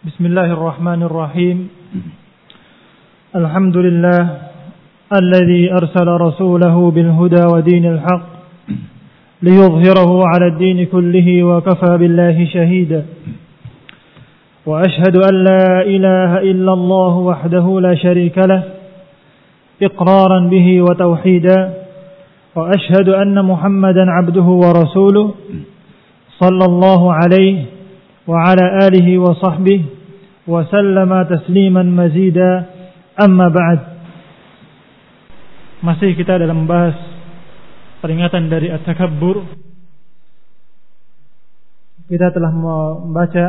بسم الله الرحمن الرحيم الحمد لله الذي أرسل رسوله بالهدى ودين الحق ليظهره على الدين كله وكفى بالله شهيدا وأشهد أن لا إله إلا الله وحده لا شريك له إقرارا به وتوحيدا وأشهد أن محمدا عبده ورسوله صلى الله عليه وعلى آله وصحبه وسلم تسليما مزيدا أما بعد. Masih kita dalam membahas peringatan dari at-takabbur. Kita telah membaca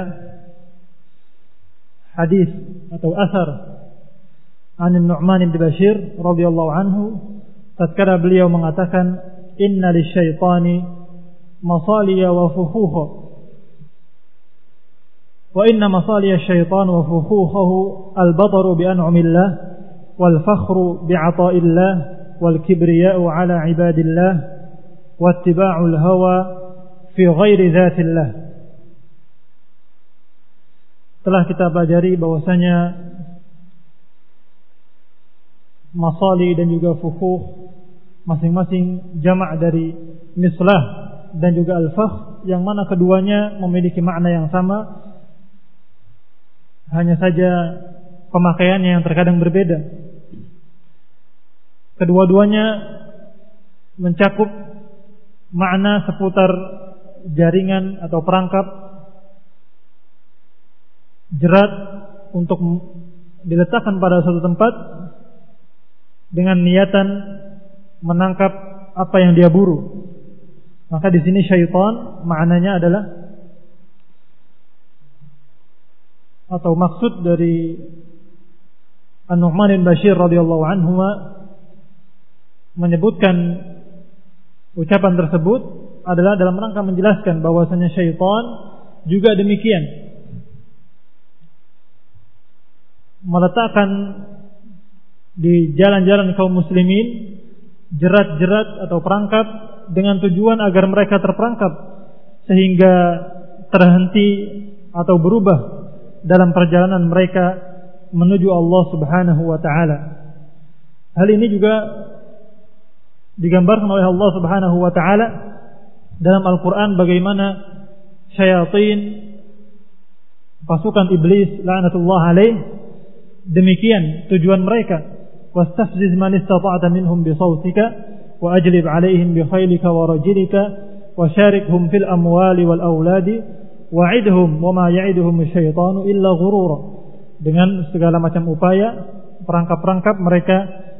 hadis atau asar an Nu'man bin Bashir radhiyallahu anhu tatkala beliau mengatakan inna lisyaitani masaliya wa fufuha wa inna masaliya syaitan wa fufuhahu al-bataru bi an'amillah wal fakhru bi 'ata'illah wal kibriya'u 'ala 'ibadillah wattiba'ul hawa fi ghairi dzatillah. Telah kita pelajari bahwasanya masali dan juga fufuh masing-masing jamak dari mislah dan juga al-fakh, yang mana keduanya memiliki makna yang sama, hanya saja pemakaiannya yang terkadang berbeda. Kedua-duanya mencakup makna seputar jaringan atau perangkap jerat untuk diletakkan pada suatu tempat dengan niatan menangkap apa yang dia buru. Maka di sini syaitan maknanya adalah, atau maksud dari An-Nu'man bin Bashir radhiyallahu anhu menyebutkan ucapan tersebut adalah dalam rangka menjelaskan bahwasanya syaitan juga demikian, meletakkan di jalan-jalan kaum muslimin jerat-jerat atau perangkap dengan tujuan agar mereka terperangkap sehingga terhenti atau berubah dalam perjalanan mereka menuju Allah Subhanahu wa taala. Hal ini juga digambarkan oleh Allah Subhanahu wa taala dalam Al-Qur'an bagaimana syayatin, pasukan iblis laknatullah alaih, demikian tujuan mereka. Wastafziz man istata'ta minhum bi sawtika wa ajlib 'alaihim bi khaylika wa rajlika wa syarikhum fil amwali wal auladi wa'idhum wa ma ya'iduhum asyaitanu illa ghurura. Dengan segala macam upaya, perangkap-perangkap mereka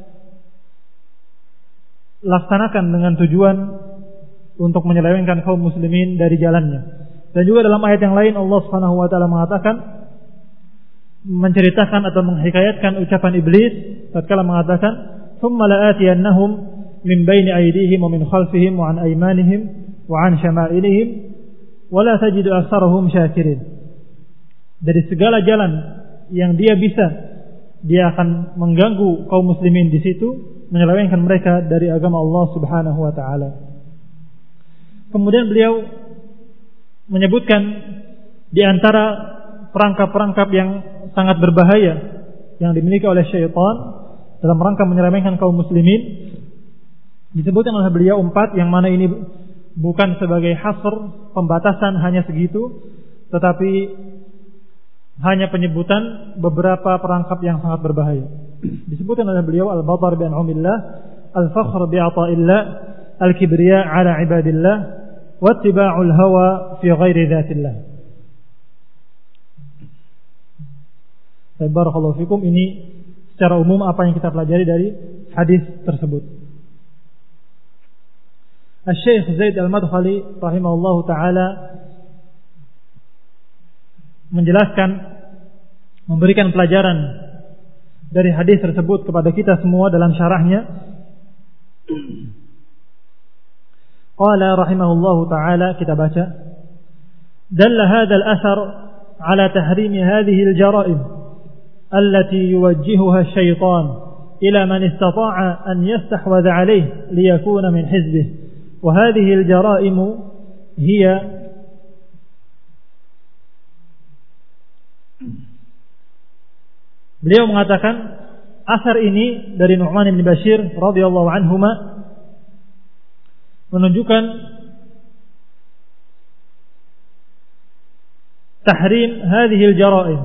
laksanakan dengan tujuan untuk menyelewengkan kaum muslimin dari jalannya. Dan juga dalam ayat yang lain Allah Subhanahu wa taala mengatakan, menceritakan atau menghikayatkan ucapan iblis tatkala mengatakan thumma la'atiyannahum min baini aydihim wa min khalfihim wa an aymanihim wa an syama'ilihim wa la tajidu aktsarahum syakirin. Dari segala jalan yang dia bisa, dia akan mengganggu kaum muslimin di situ, menyelewengkan mereka dari agama Allah Subhanahu wa taala. Kemudian beliau menyebutkan di antara perangkap-perangkap yang sangat berbahaya yang dimiliki oleh syaitan dalam rangka menyelewengkan kaum muslimin, disebutkan oleh beliau 4, yang mana ini bukan sebagai hasr, pembatasan hanya segitu, tetapi hanya penyebutan beberapa perangkap yang sangat berbahaya. Disebutkan oleh beliau al-batar bi an'amillah, al-fakhr bi 'ata'illah, al-kibriya 'ala 'ibadillah, wattiba'ul hawa fi ghairi dzatillah. Barakallahu fikum. Ini secara umum apa yang kita pelajari dari hadis tersebut. Asy-Syaikh Zaid Al-Madkhali rahimahullahu taala menjelaskan, memberikan pelajaran dari hadis tersebut kepada kita semua dalam syarahnya. Qala rahimahullahu taala, kita baca, dalla hadha al-athar ala tahrim hadhihi al-jara'im allati yuwajjihuha asy-syaitan ila man istata'a an yastahwadha 'alayhi liyakuna min hizbihi wa hadhihi al-jara'im hiya Beliau mengatakan asar ini dari Nu'man bin Bashir radhiyallahu anhuma menunjukkan tahrim hadhihi al-jara'im,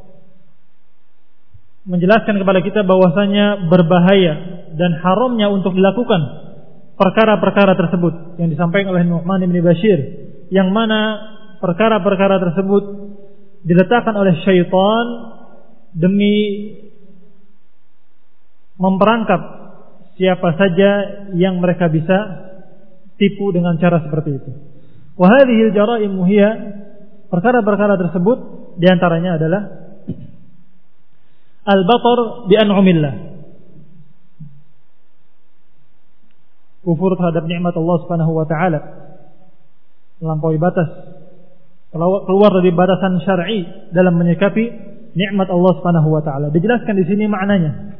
menjelaskan kepada kita bahwasanya berbahaya dan haramnya untuk dilakukan perkara-perkara tersebut yang disampaikan oleh Nu'man bin Bashir, yang mana perkara-perkara tersebut diletakkan oleh syaitan demi memperangkap siapa saja yang mereka bisa tipu dengan cara seperti itu. Wa hadhihi al-jara'im hiya, perkara-perkara tersebut diantaranya adalah al-batar bi an'amillah, kufur terhadap nikmat Allah Subhanahu wa taala, melampaui batas, keluar dari batasan syar'i dalam menyikapi nikmat Allah Subhanahu wa taala. Dijelaskan di sini maknanya.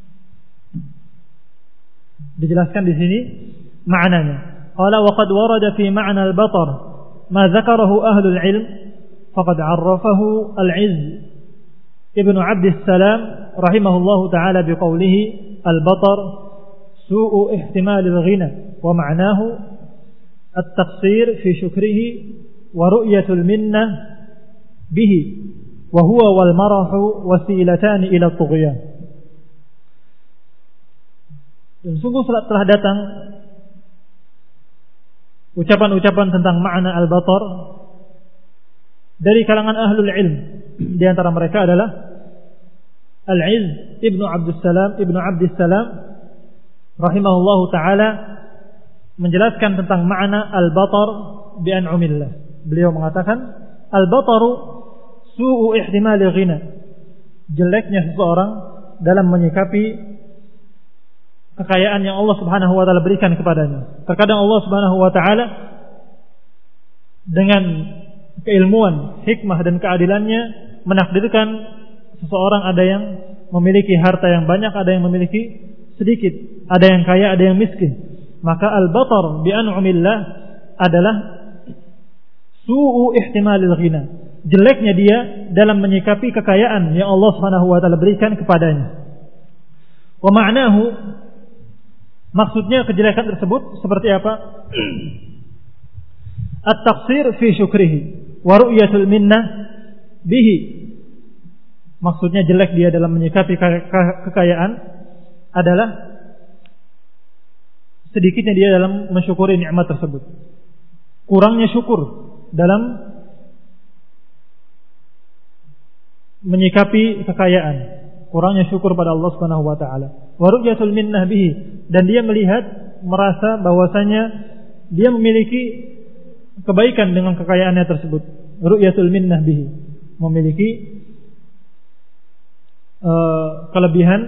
Qala wa qad warada fi ma'na al-batar ma dzakarahu ahlul ilm faqad 'arrafahu al-'Izz ibn Abd as-Salam rahimahullahu ta'ala biqawlihi al-batar su'u ihtimal al-ghina wa ma'nahu at-taqsir fi syukrihi wa ru'yatul minnah bihi wa huwa wal marahu wasilatan ila at-tughyan. Dan sungguh telah datang ucapan-ucapan tentang makna al-batar dari kalangan ahlul ilm. Di antara mereka adalah Al-Izz ibnu Abdussalam rahimahullahu ta'ala menjelaskan tentang makna al-batar bi an'amillah. Beliau mengatakan al-bataru su'u ihtimali ghina, jeleknya seseorang dalam menyikapi kekayaan yang Allah Subhanahu wa taala berikan kepadanya. Terkadang Allah Subhanahu wa taala dengan keilmuan, hikmah dan keadilannya menakdirkan seseorang ada yang memiliki harta yang banyak, ada yang memiliki sedikit, ada yang kaya, ada yang miskin. Maka al-batar bi an'amillah adalah su'u ihtimalil ghina, jeleknya dia dalam menyikapi kekayaan yang Allah Subhanahu wa taala berikan kepadanya. Wa ma'nahu, maksudnya kejelekan tersebut seperti apa? At-taqsir fi syukrihi wa ru'yatul minnah bihi. Maksudnya jelek dia dalam menyikapi kekayaan adalah sedikitnya dia dalam mensyukuri nikmat tersebut, kurangnya syukur dalam menyikapi kekayaan, kurangnya syukur pada Allah Subhanahu wa taala. Wa ru'yatul minnah bihi, dan dia melihat, merasa bahwasanya dia memiliki kebaikan dengan kekayaannya tersebut. Ru'yatul minnah bihi, memiliki kelebihan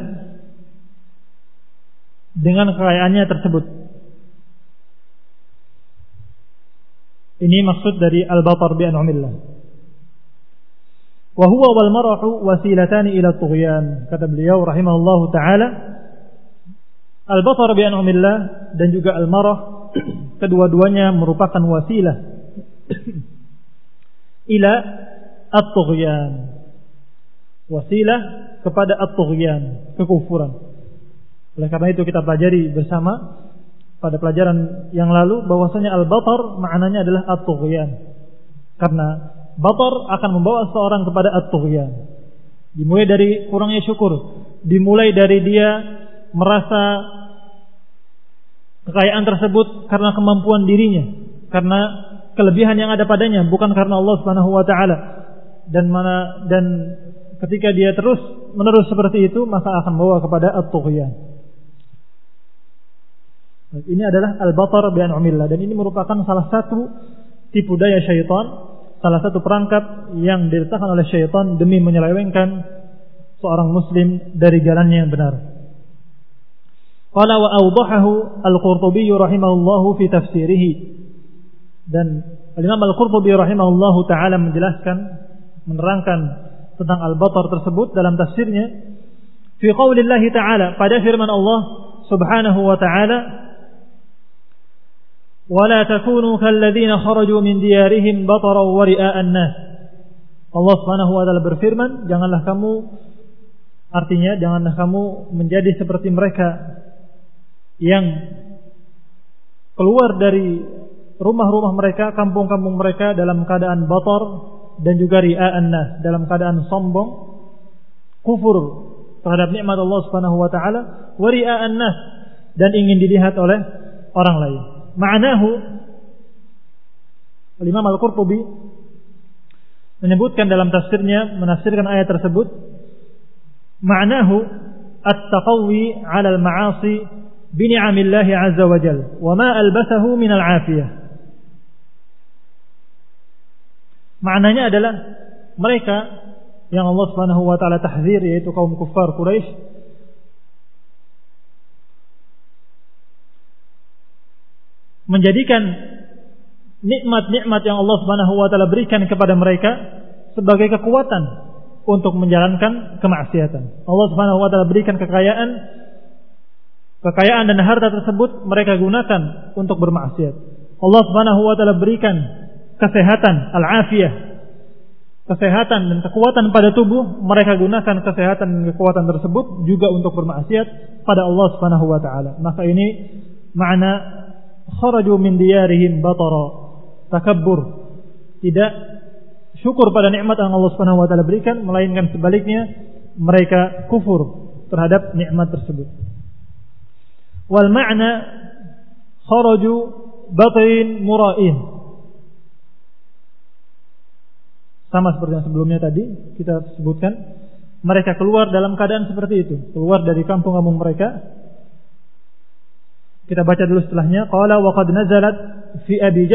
dengan kekayaannya tersebut. Ini maksud dari al-batar bi an'amillah. Wa huwa wal marahu wasilatan ila tughyan. Kata beliau rahimahullahu taala, al-batar bi an'amillah dan juga al-marah, kedua-duanya merupakan wasilah ila at-tughyan, wasilah kepada at-tughyan, kekufuran. Oleh karena itu kita pelajari bersama pada pelajaran yang lalu bahwasanya al-batar maknanya adalah at-tughyan. Karena batar akan membawa seorang kepada at-tughyan. Dimulai dari kurangnya syukur, dimulai dari dia merasa kekayaan tersebut karena kemampuan dirinya, karena kelebihan yang ada padanya, bukan karena Allah Subhanahu wa taala. Dan ketika dia terus menerus seperti itu, maka akan membawa kepada at-tughyan. Ini adalah al-batar bi an'amillah, dan ini merupakan salah satu tipu daya syaitan, salah satu perangkap yang diletakkan oleh syaitan demi menyelewengkan seorang muslim dari jalannya yang benar. Qala wa awdahahu al-Qurtubi rahimahullahu fi tafsirihi, dan Imam al-Qurtubi rahimahullahu taala menjelaskan, menerangkan tentang al-batar tersebut dalam tafsirnya fi qaulillahi ta'ala, pada firman Allah Subhanahu wa ta'ala, وَلَا تَكُونُوا كَالَّذِينَ خَرَجُوا مِنْ دِيَارِهِمْ بَطَرًا وَرِئَاءَ النَّاسِ. Allah Subhanahu wa taala berfirman, janganlah kamu Artinya janganlah kamu menjadi seperti mereka yang keluar dari rumah-rumah mereka, kampung-kampung mereka dalam keadaan batar dan juga ria'an nas, dalam keadaan sombong, kufur terhadap nikmat Allah Subhanahu wa taala, wa ria'an nas, dan ingin dilihat oleh orang lain. Ma'nahu, Imam Al-Qurtubi menyebutkan dalam tafsirnya, menafsirkan ayat tersebut, ma'nahu at-taqawi 'ala al-ma'asi bi ni'amillah 'azza wa jalla wa ma albasahu min al-'afiyah. Maknanya adalah mereka yang Allah Subhanahu wa taala tahzir, yaitu kaum kufar Quraisy, menjadikan nikmat-nikmat yang Allah Subhanahu wa taala berikan kepada mereka sebagai kekuatan untuk menjalankan kemaksiatan. Allah Subhanahu wa taala berikan kekayaan dan harta tersebut mereka gunakan untuk bermaksiat. Allah Subhanahu wa taala berikan kesehatan, al-afiyah, kesehatan dan kekuatan pada tubuh, mereka gunakan kesehatan dan kekuatan tersebut juga untuk bermaksiat pada Allah Subhanahu wa taala. Maka ini makna kharaju min diyarihim batara, takabbur, tidak syukur pada nikmat yang Allah Subhanahu wa taala berikan, melainkan sebaliknya mereka kufur terhadap nikmat tersebut. Wal ma'na kharaju batin mura'in, sama seperti yang sebelumnya tadi kita sebutkan, mereka keluar dalam keadaan seperti itu, keluar dari kampung-kampung mereka. Kita baca dulu setelahnya. Qala wa qad nazalat fi Abi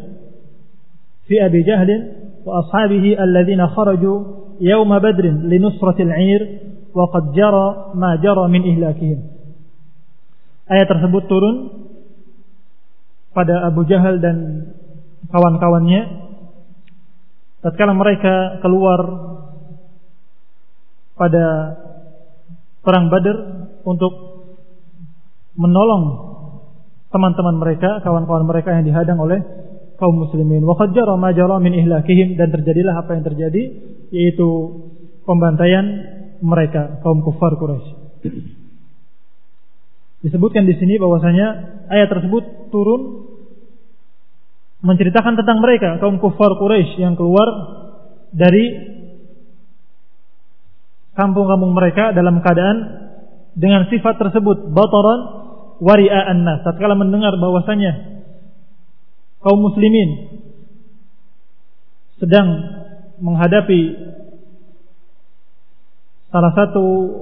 Jahl wa ashabihi alladhina kharaju yawma badrin li nusratil 'ir wa qad jara ma jara min ihlakihim. Ayat tersebut turun pada Abu Jahal dan kawan-kawannya tatkala mereka keluar pada perang Badar untuk menolong teman-teman mereka, kawan-kawan mereka yang dihadang oleh kaum muslimin. Wa qad jara ma jara min ihlakihim, dan terjadilah apa yang terjadi, yaitu pembantaian mereka, kaum kufar Quraisy. Disebutkan di sini bahwasanya ayat tersebut turun menceritakan tentang mereka, kaum kufar Quraisy yang keluar dari kampung-kampung mereka dalam keadaan dengan sifat tersebut, bataran wa ria'an nas. Tatkala mendengar bahwasanya kaum muslimin sedang menghadapi salah satu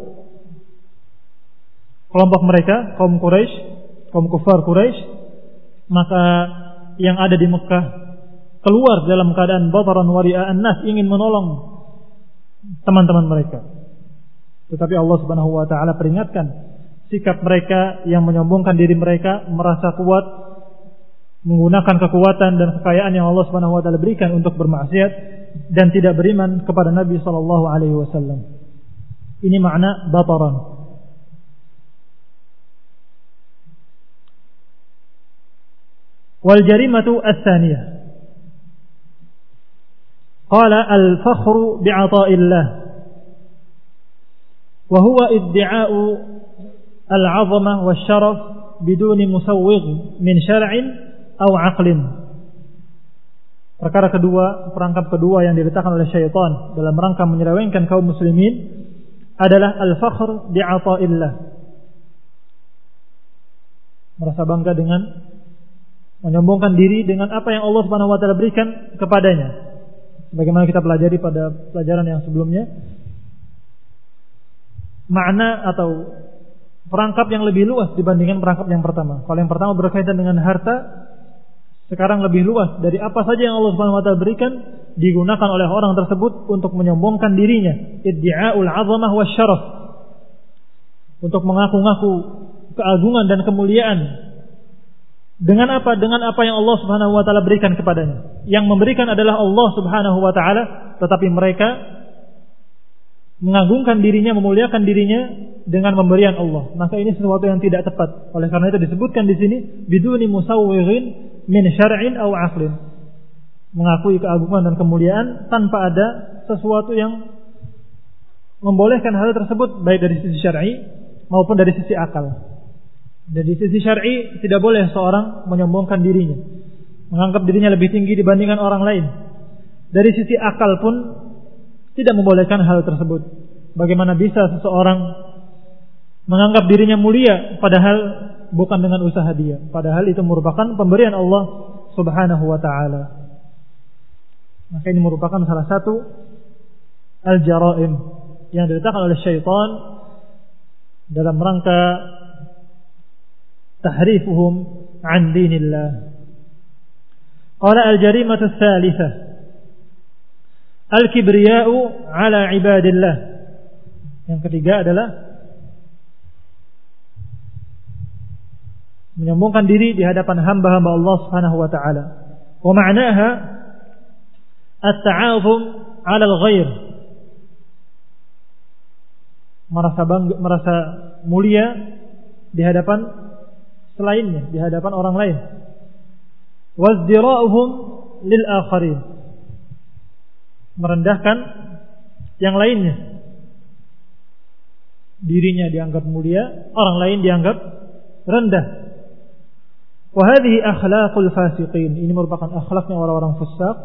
kelompok mereka, kaum Quraisy, kaum kufar Quraisy, maka yang ada di Mekah keluar dalam keadaan bataran wa ria'an nas, ingin menolong teman-teman mereka. Tetapi Allah Subhanahu wa taala peringatkan sikap mereka yang menyombongkan diri mereka, merasa kuat, menggunakan kekuatan dan kekayaan yang Allah Subhanahu wa taala berikan untuk bermaksiat dan tidak beriman kepada Nabi sallallahu alaihi wasallam. Ini makna bataran. Wal jarimatu ats-tsaniyah. Qala al-fakhru bi'ata'illah wa huwa iddi'a'u al-'azamah wasyaraf biduni musawwigh min syar'in aw 'aqlin. Perkara kedua, perangkap kedua yang diletakkan oleh syaitan dalam rangka menyelewengkan kaum muslimin adalah al-fakhr bi'ata'illah. Merasa bangga dengan menyombongkan diri dengan apa yang Allah Subhanahu wa taala berikan kepadanya. Bagaimana kita pelajari pada pelajaran yang sebelumnya, makna atau perangkap yang lebih luas dibandingkan perangkap yang pertama. Kalau yang pertama berkaitan dengan harta, sekarang lebih luas dari apa saja yang Allah Subhanahu wa taala berikan digunakan oleh orang tersebut untuk menyombongkan dirinya, iddi'aul 'azamah wasyaraf, untuk mengaku-ngaku keagungan dan kemuliaan. Dengan apa? Dengan apa yang Allah Subhanahu wa taala berikan kepadanya. Yang memberikan adalah Allah Subhanahu wa taala, tetapi mereka mengagungkan dirinya, memuliakan dirinya dengan pemberian Allah. Maka ini sesuatu yang tidak tepat. Oleh karena itu disebutkan di sini biduni musawwighin min syar'in aw 'aqlin. Mengakui keagungan dan kemuliaan tanpa ada sesuatu yang membolehkan hal tersebut baik dari sisi syar'i maupun dari sisi akal. Dari sisi syar'i tidak boleh seorang menyombongkan dirinya, menganggap dirinya lebih tinggi dibandingkan orang lain. Dari sisi akal pun tidak membolehkan hal tersebut. Bagaimana bisa seseorang menganggap dirinya mulia padahal bukan dengan usaha dia, padahal itu merupakan pemberian Allah Subhanahu wa ta'ala. Maka ini merupakan salah satu al-jaraim yang diletakkan oleh syaitan dalam rangka tahrifuhum an dinillah. Qala al-jarimatu ats-tsalitsah al-kibriya'u 'ala 'ibadillah. Yang ketiga adalah menyombongkan diri di hadapan hamba-hamba Allah Subhanahu wa taala. Wa ma'naha at-ta'azum 'ala al-ghair. Merasa mulia di hadapan selainnya, di hadapan orang lain. Wazdira'uhum lil akharin. Merendahkan yang lainnya. Dirinya dianggap mulia, orang lain dianggap rendah. Wa hadhihi akhlaqul fasiqin. Ini merupakan akhlaknya orang-orang fasik.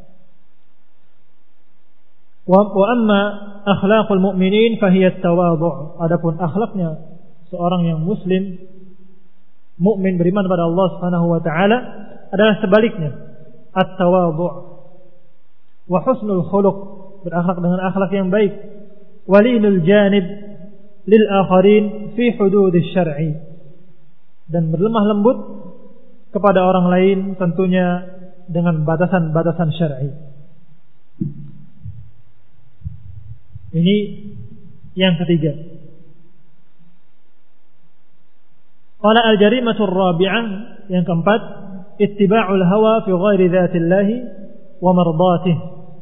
Wa amma akhlaqul mu'minin fahiya at-tawadhu'. Adapun akhlaknya seorang yang muslim, mukmin, beriman kepada Allah Subhanahu wa taala adalah sebaliknya, at-tawadhu' wa husnul khuluq, berakhlak dengan akhlak yang baik, walinul janib lil akharin fi hududisy syar'i, dan berlemah lembut kepada orang lain tentunya dengan batasan-batasan syar'i. Ini yang ketiga. Qala al-jarimatur rabi'ah, yang keempat, ittiba'ul hawa fi ghairi dzatillah wa mardatih.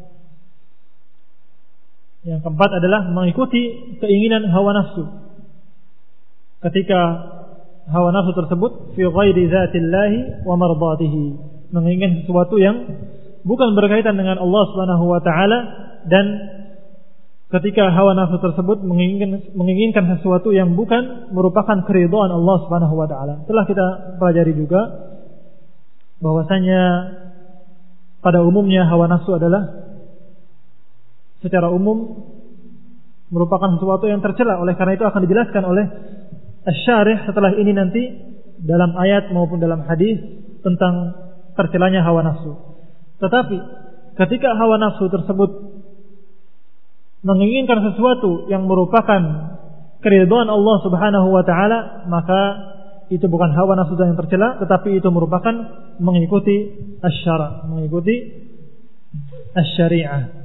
Yang keempat adalah mengikuti keinginan hawa nafsu. Ketika hawa nafsu tersebut fi ghairi dzatillah wa mardatih, menginginkan sesuatu yang bukan berkaitan dengan Allah Subhanahu wa taala, dan ketika hawa nafsu tersebut menginginkan sesuatu yang bukan merupakan keridhaan Allah Subhanahu wa taala. Telah kita pelajari juga bahwasanya pada umumnya hawa nafsu adalah secara umum merupakan sesuatu yang tercela. Oleh karena itu akan dijelaskan oleh asy-syarih setelah ini nanti dalam ayat maupun dalam hadis tentang tercelanya hawa nafsu. Tetapi ketika hawa nafsu tersebut menginginkan sesuatu yang merupakan keridhaan Allah Subhanahu wa taala, maka itu bukan hawa nafsu yang tercela, tetapi itu merupakan mengikuti asy-syara', mengikuti asy-syari'ah.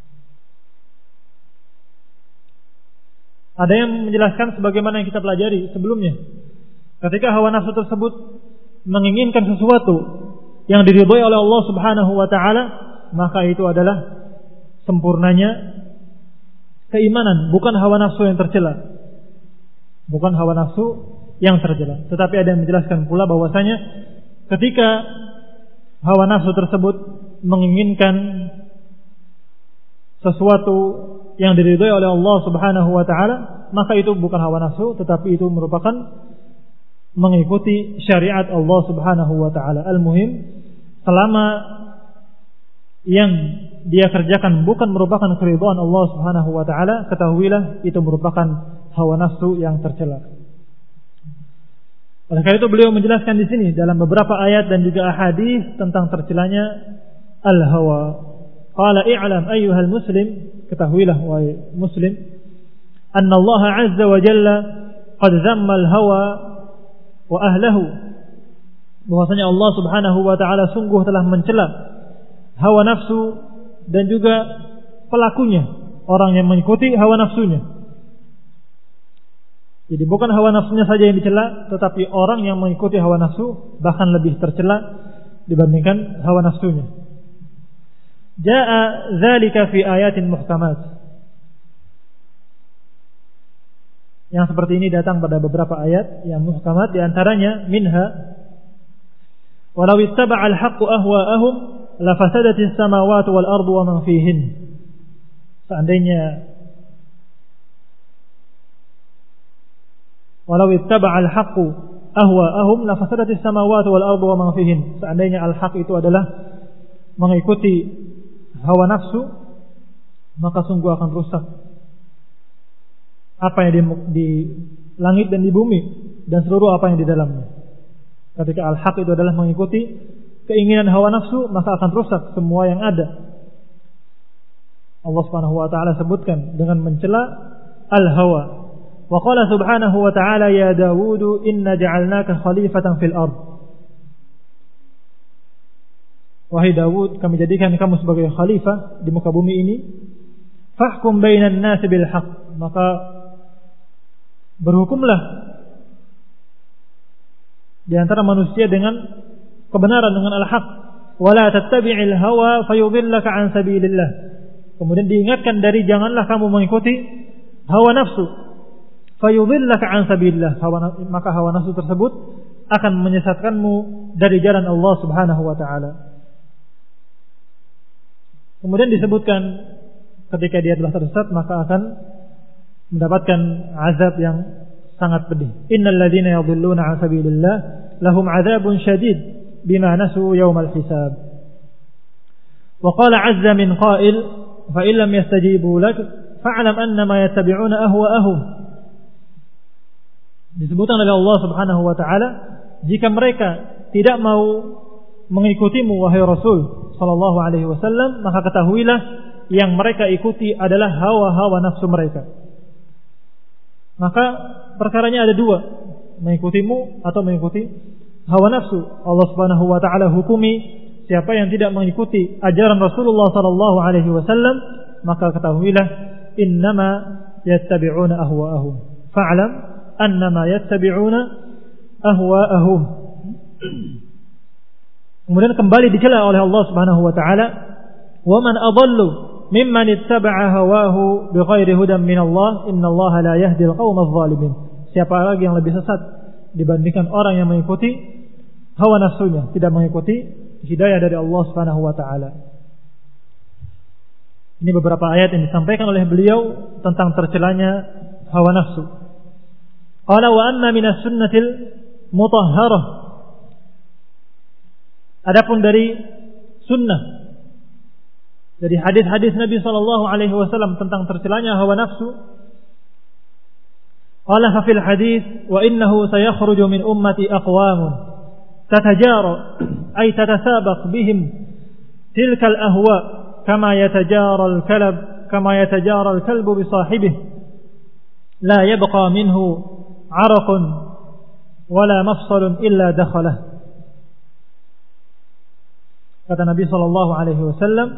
Ada yang menjelaskan sebagaimana yang kita pelajari sebelumnya. Ketika hawa nafsu tersebut menginginkan sesuatu yang diridhai oleh Allah Subhanahu wa taala, maka itu adalah sempurnanya keimanan, bukan hawa nafsu yang tercela. Bukan hawa nafsu yang tercela. Tetapi ada yang menjelaskan pula bahwasanya ketika hawa nafsu tersebut menginginkan sesuatu yang diridhai oleh Allah Subhanahu wa taala, maka itu bukan hawa nafsu, tetapi itu merupakan mengikuti syariat Allah Subhanahu wa taala. Al-muhim, selama yang dia kerjakan bukan merupakan keridhaan Allah Subhanahu wa taala, ketahuilah itu merupakan hawa nafsu yang tercela. Oleh karena itu beliau menjelaskan di sini dalam beberapa ayat dan juga hadis tentang tercelanya al-hawa. Qala i'lam ayyuhal muslim, ketahuilah wahai muslim, anna Allah azza wa jalla qad zamma al-hawa wa ahlahu, bahwasanya Allah Subhanahu wa taala sungguh telah mencela hawa nafsu dan juga pelakunya, orang yang mengikuti hawa nafsunya. Jadi bukan hawa nafsunya saja yang dicela, tetapi orang yang mengikuti hawa nafsu bahkan lebih tercela dibandingkan hawa nafsunya. Jaa dzalika fi ayatin muhkamat. Yang seperti ini datang pada beberapa ayat yang muhkamat, di antaranya minha walau ittaba'al haqqu ahwa'ahum lafasadatis samawati wal ardu wa man fihin. Seandainya Walau ittaba'al haqqu ahwa'ahum la fasadatis samawati wal ardu wa ma fihin. Seandainya al-haq itu adalah mengikuti hawa nafsu, maka sungguh akan rusak apa yang di langit dan di bumi dan seluruh apa yang di dalamnya. Ketika al-haq itu adalah mengikuti keinginan hawa nafsu, maka akan rusak semua yang ada. Allah Subhanahu wa taala sebutkan dengan mencela al-hawa. Wa qala subhanahu wa ta'ala ya Dawud inna ja'alnaka khalifatan fil ard. Wahai Dawud, kami jadikan kamu sebagai khalifah di muka bumi ini. Fahkum bainan nas bil haqq. Maka berhukumlah di antara manusia dengan kebenaran, dengan al-haq. Wala tattabi'il hawa fayudhillaka an sabilillah. Kemudian diingatkan dari janganlah kamu mengikuti hawa nafsu. Fayudhillaka an sabilillah. Maka hawa nafsu tersebut akan menyesatkanmu dari jalan Allah Subhanahu wa taala. Kemudian disebutkan ketika dia telah tersesat maka akan mendapatkan azab yang sangat pedih. Innal ladzina yadhilluna 'an sabilillah lahum 'adzabun syadid bima nasu yaumal hisab. Wa qala 'azza min qa'il fa in lam yastajibu lak fa'lam annama yattabi'una ahwa'ahum. Disebutkan oleh Allah Subhanahu wa taala, jika mereka tidak mau mengikutimu wahai Rasul sallallahu alaihi wasallam, maka ketahuilah yang mereka ikuti adalah hawa-hawa nafsu mereka. Maka perkaranya ada dua, mengikutimu atau mengikuti hawa nafsu. Allah Subhanahu wa taala hukumi siapa yang tidak mengikuti ajaran Rasulullah sallallahu alaihi wasallam, maka ketahuilah innama yattabi'una ahwa'ahum. Fa'lam annama yattabi'una ahwa'ahum. Kemudian kembali dicela oleh Allah Subhanahu wa taala, "Wa man adallu mimman ittaba'a hawahu bighairi hudan min Allah, innallaha la yahdil qaumadh dhalimin." Siapa lagi yang lebih sesat dibandingkan orang yang mengikuti hawa nafsunya, tidak mengikuti hidayah dari Allah Subhanahu wa taala. Ini beberapa ayat yang disampaikan oleh beliau tentang tercelanya hawa nafsu. Qala wa anna minas sunnatil mutahharah. Adapun dari sunnah, dari hadis-hadis Nabi sallallahu alaihi wasallam tentang tercelanya hawa nafsu, qala fa fil hadis wa innahu sayakhruju min ummati aqwamun tatajara ay tatasabaq bihim tilka al-ahwa kama yatajara al-kalbu bi sahibihi la yabqa minhu 'araqun wala mafsalun illa dakhalah. Kata Nabi sallallahu alaihi wasallam,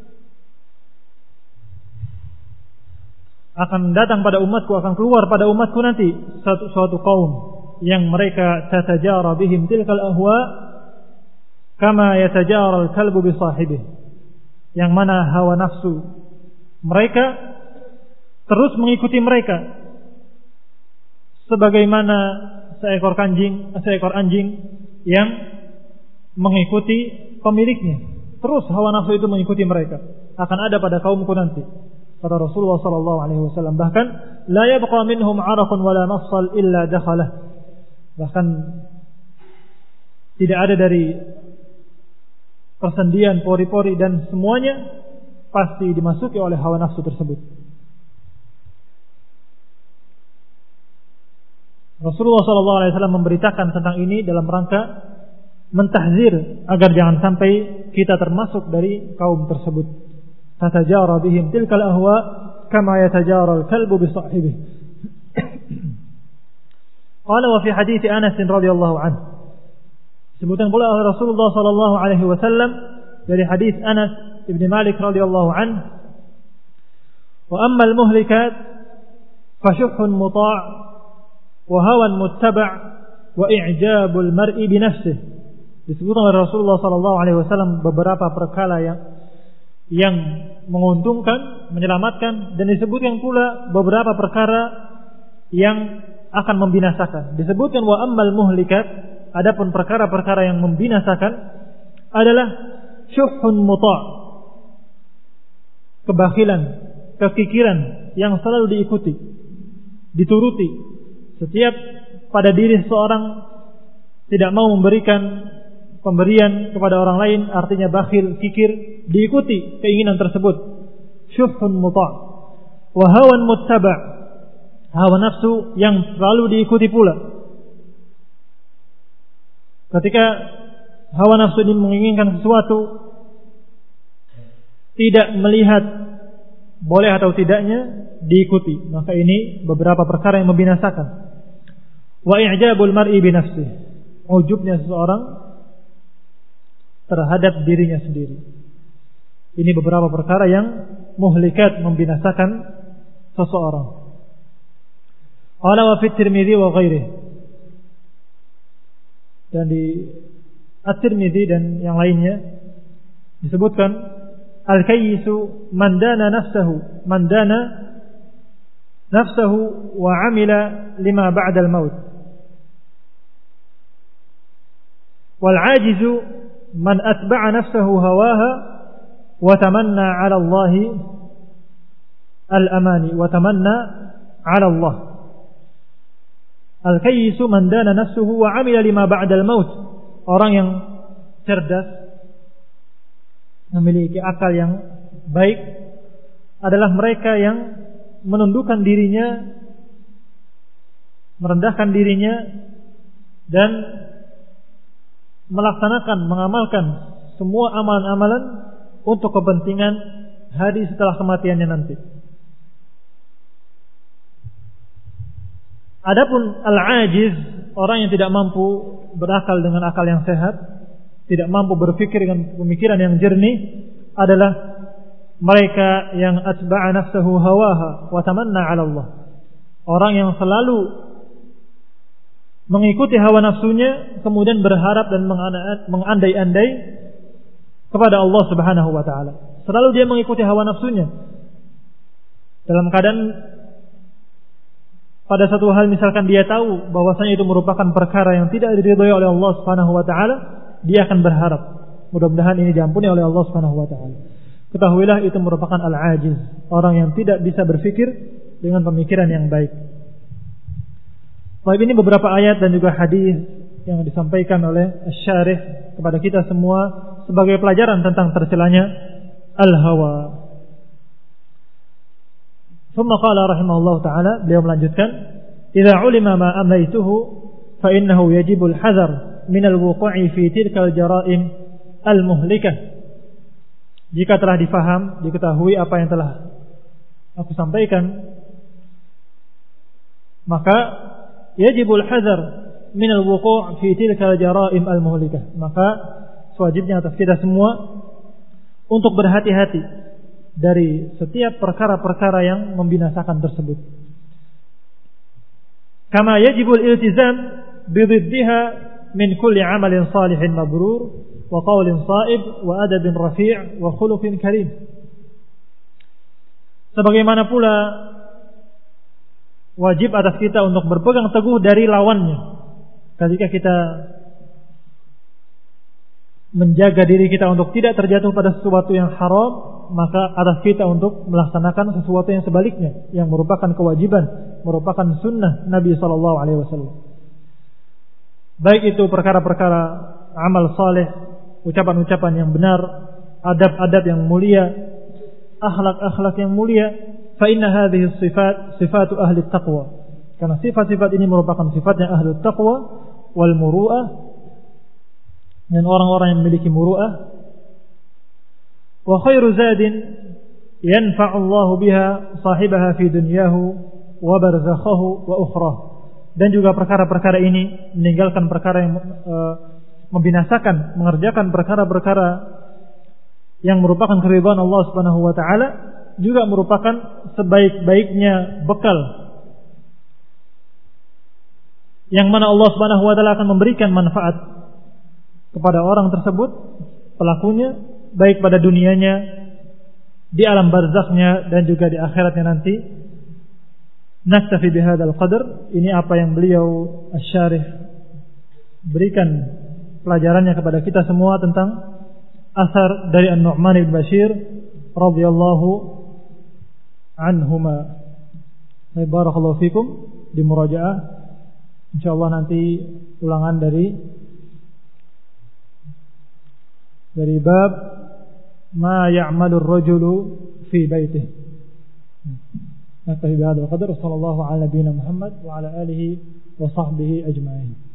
akan datang pada umatku, akan keluar pada umatku nanti suatu kaum yang mereka tatajara bihim tilkal ahwa kama yatajara al-kalbu bi sahibihi, yang mana hawa nafsu mereka terus mengikuti mereka sebagaimana seekor anjing yang mengikuti pemiliknya. Terus hawa nafsu itu mengikuti mereka. Akan ada pada kaumku nanti, kata Rasulullah sallallahu alaihi wasallam, bahkan la yabqa minhum 'araqun wala mafsal illa dakhalah. Bahkan tidak ada dari persendian, pori-pori dan semuanya pasti dimasuki oleh hawa nafsu tersebut. Rasulullah sallallahu alaihi wasallam memberitakan tentang ini dalam rangka mentahzir agar jangan sampai kita termasuk dari kaum tersebut. Tatajara bihim tilkal ahwa kama yatajara al-kalbu bi sahibihi. Qala wa fi hadits Anas radhiyallahu anhu. Sebutkan pula oleh Rasulullah sallallahu alaihi wasallam dari hadis Anas bin Malik radhiyallahu anhu, wa amma al-muhlikat fashuhun muta' wa hawan muttaba' wa i'jabul mar'i bi nafsihi. Disebutkan oleh Rasulullah sallallahu alaihi wasallam beberapa perkara yang menguntungkan, menyelamatkan, dan disebutkan pula beberapa perkara yang akan membinasakan. Disebutkan wa ammal muhlikat, adapun perkara-perkara yang membinasakan adalah syuhun muta', kebakilan, kekikiran yang selalu diikuti, dituruti. Setiap pada diri seseorang, tidak mau memberikan pemberian kepada orang lain, artinya bakhil, kikir, diikuti keinginan tersebut. Syuhun muta' wa hawan muttaba', hawa nafsu yang selalu diikuti pula. Ketika hawa nafsu ini menginginkan sesuatu, tidak melihat boleh atau tidaknya, diikuti, maka ini beberapa perkara yang membinasakan. Wa i'jabul mar'i bi nafsihi, ujubnya seseorang terhadap dirinya sendiri. Ini beberapa perkara yang muhlikat, membinasakan seseorang. Qala wa fi Tirmidzi wa ghairihi, dan di At-Tirmidzi dan yang lainnya disebutkan al-kayyisu man dana nafsahu wa amila lima ba'da al-maut, wal 'ajizu man atba'a nafsahu hawaha wa tamanna 'ala Allah al-amani wa tamanna 'ala Allah. Al-kayyisu man dana nafsuhu wa amila lima ba'da al-maut, orang yang cerdas, memiliki akal yang baik, adalah mereka yang menundukkan dirinya, merendahkan dirinya, dan melaksanakan, mengamalkan semua amalan-amalan untuk kepentingan hari setelah kematiannya nanti. Adapun al-ajiz, orang yang tidak mampu berakal dengan akal yang sehat, tidak mampu berpikir dengan pemikiran yang jernih, adalah mereka yang atba'a nafsahu hawaha wa tamanna 'ala Allah. Orang yang selalu mengikuti hawa nafsunya, kemudian berharap dan mengandai-andai kepada Allah Subhanahu wa taala. Selalu dia mengikuti hawa nafsunya dalam keadaan pada satu hal, misalkan dia tahu bahwasanya itu merupakan perkara yang tidak diridhai oleh Allah Subhanahu wa taala, dia akan berharap mudah-mudahan ini diampuni oleh Allah Subhanahu wa taala. Ketahuilah itu merupakan al-ajiz, orang yang tidak bisa berpikir dengan pemikiran yang baik. Baik, ini beberapa ayat dan juga hadis yang disampaikan oleh Asy-Syarih kepada kita semua sebagai pelajaran tentang tercelanya al-hawa. Thumma qala rahimahullah ta'ala, beliau melanjutkan, idza ulima ma amlaytuhu fa innahu yajibu al-hadar min al-wuqu'i fi tilka al-jara'im al-muhlikah. Jika telah difaham, diketahui apa yang telah aku sampaikan, maka yajibul hadar min al-wuqu' fi tilka al-jara'im al-muhlikah. Maka wajibnya atas kita semua untuk berhati-hati dari setiap perkara-perkara yang membinasakan tersebut. Kama yajibul iltizam bididdiha min kulli amalin salihin mabrur wa qawlin sa'ib wa adabin rafi' wa khuluqin karim. Sebagaimana pula wajib atas kita untuk berpegang teguh dari lawannya. Ketika kita menjaga diri kita untuk tidak terjatuh pada sesuatu yang haram, maka atas kita untuk melaksanakan sesuatu yang sebaliknya, yang merupakan kewajiban, merupakan sunnah Nabi SAW. Baik itu perkara-perkara amal saleh, ucapan-ucapan yang benar, adab-adab yang mulia, akhlak-akhlak yang mulia. Fa inna hadhihi sifatu ahli taqwa. Karena sifat-sifat ini merupakan sifatnya ahli taqwa wal muru'ah, dan orang-orang yang memiliki muru'ah. Wa khairu zadin yanfa'u Allahu biha sahibaha fi dunyahu wa barzakhahu wa ukhrah. Dan juga perkara-perkara ini, meninggalkan perkara yang membinasakan, mengerjakan perkara-perkara yang merupakan keridhaan Allah Subhanahu wa taala, juga merupakan sebaik-baiknya bekal yang mana Allah Subhanahu wa taala akan memberikan manfaat kepada orang tersebut, pelakunya, baik pada dunianya, di alam barzakhnya, dan juga di akhiratnya nanti. Naktafi bihadzal qadar. Ini apa yang beliau Asy-Syarih berikan pelajarannya kepada kita semua tentang asar dari An-Nu'man bin Bashir radhiyallahu anhuma. Barakallahu fikum, di murajaah Insyaallah nanti ulangan dari bab ma ya'malu ar-rajulu fi baitihi. Naktafi bihadzal qadar. Sallallahu ala nabiyyina Muhammad wa ala alihi wa sahbihi ajma'in.